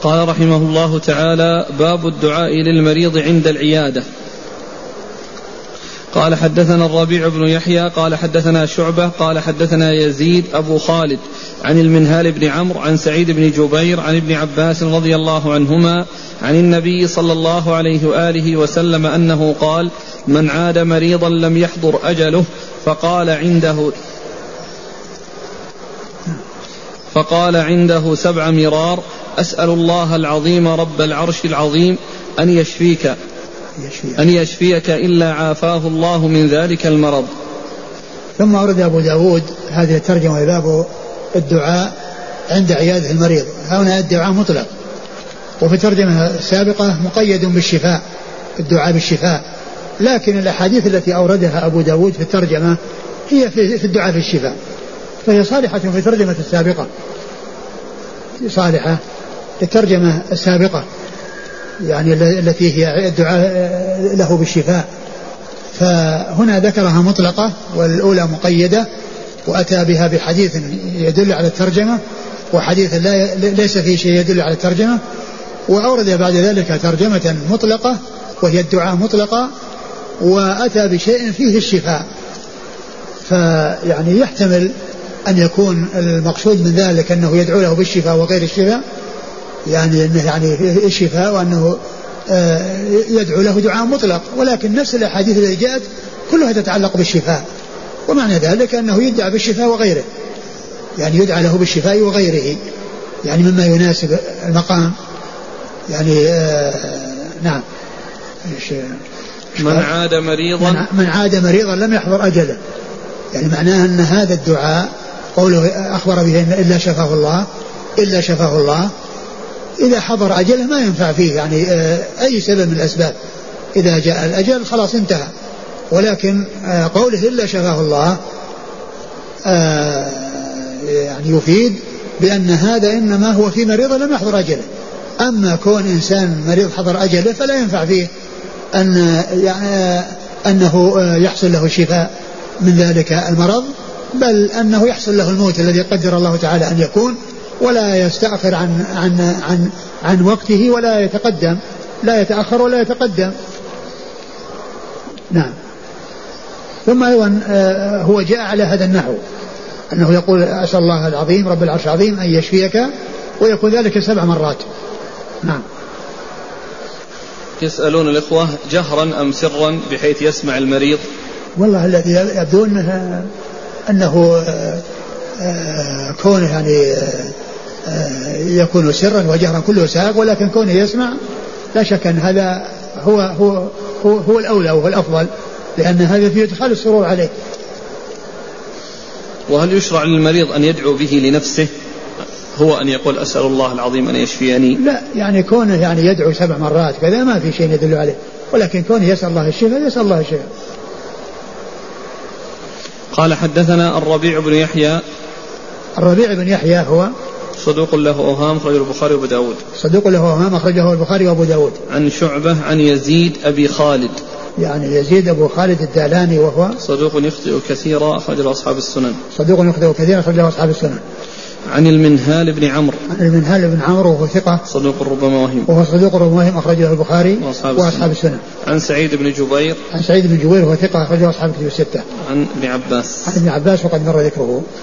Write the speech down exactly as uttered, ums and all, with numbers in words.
قال رحمه الله تعالى: باب الدعاء للمريض عند العيادة. قال حدثنا الربيع بن يحيى قال حدثنا شعبة قال حدثنا يزيد أبو خالد عن المنهال بن عمرو عن سعيد بن جبير عن ابن عباس رضي الله عنهما عن النبي صلى الله عليه وآله وسلم أنه قال: من عاد مريضا لم يحضر أجله فقال عنده فقال عنده سبع مرار: أسأل الله العظيم رب العرش العظيم أن يشفيك أن يشفيك إلا عافاه الله من ذلك المرض. ثم أورد أبو داود هذه الترجمة باب الدعاء عند عيادة المريض. هنا الدعاء مطلق، وفي الترجمة السابقة مقيد بالشفاء، الدعاء بالشفاء، لكن الأحاديث التي أوردها أبو داود في الترجمة هي في الدعاء في الشفاء، فهي صالحة في الترجمة السابقة، صالحة الترجمة السابقة يعني التي هي الدعاء له بالشفاء. فهنا ذكرها مطلقة والأولى مقيدة، وأتى بها بحديث يدل على الترجمة وحديث لا ليس فيه شيء يدل على الترجمة، وأورد بعد ذلك ترجمة مطلقة وهي الدعاء مطلقة، وأتى بشيء فيه الشفاء. فيعني يحتمل أن يكون المقصود من ذلك أنه يدعو له بالشفاء وغير الشفاء، يعني أنه يعني الشفاء وأنه يدعو له دعاء مطلق، ولكن نفس الأحاديث التي جاءت كلها تتعلق بالشفاء، ومعنى ذلك أنه يدعى بالشفاء وغيره، يعني يدعى له بالشفاء وغيره، يعني مما يناسب المقام. يعني آه نعم. من عاد مريضا من عاد مريضا لم يحضر أجله، يعني معناه أن هذا الدعاء قوله أخبر به إلا شفاه الله إلا شفاه الله إذا حضر أجله ما ينفع فيه يعني أي سبب من الأسباب، إذا جاء الأجل خلاص انتهى. ولكن قوله إلا شفاه الله يعني يفيد بأن هذا إنما هو في مريض لم يحضر أجله. أما كون إنسان مريض حضر أجله فلا ينفع فيه أن يعني أنه يحصل له الشفاء من ذلك المرض، بل أنه يحصل له الموت الذي قدر الله تعالى أن يكون، ولا يستأخر عن عن عن عن وقته ولا يتقدم، لا يتأخر ولا يتقدم. نعم. ثم أيضا هو جاء على هذا النحو أنه يقول: أسأل الله العظيم رب العرش العظيم أن يشفيك، ويقول ذلك سبع مرات. نعم. يسألون الإخوة: جهرا أم سرا بحيث يسمع المريض؟ والله الذي يبدو أنه, أنه كونه يعني يكون سرا وجهرا كله ساق، ولكن كونه يسمع لا شك أن هذا هو هو هو, هو الأولى وهو الأفضل، لأن هذا فيه إدخال السرور عليه. وهل يشرع للمريض أن يدعو به لنفسه، هو أن يقول أسأل الله العظيم أن يشفيني؟ لا، يعني كونه يعني يدعو سبع مرات كذا ما في شيء يدل عليه، ولكن كونه يسأل الله الشفاء يسأل الله الشفاء. قال حدثنا الربيع بن يحيى. الربيع بن يحيى هو صدوق له أوهام أخرجه البخاري وأبو داود. صدوق له أوهام أخرجه البخاري وأبو داود. عن شعبة عن يزيد أبي خالد، يعني يزيد أبو خالد الدالاني، وهو صدوق يخطئ كثيرا أخرجه أصحاب السنن. صدوق يخطئ كثيرا أخرجه أصحاب السنن. عن المنهال بن عمرو. عن المنهال بن عمرو وهو ثقة صدوق ربما وهم. وهو صدوق ربما وهم أخرجه البخاري وأصحاب, وأصحاب السنن. عن سعيد بن جبير. عن سعيد بن جبير وهو ثقة أخرجه أصحاب الكتب الستة. عن ابن عباس. عن ابن عباس وقد مر ذكره.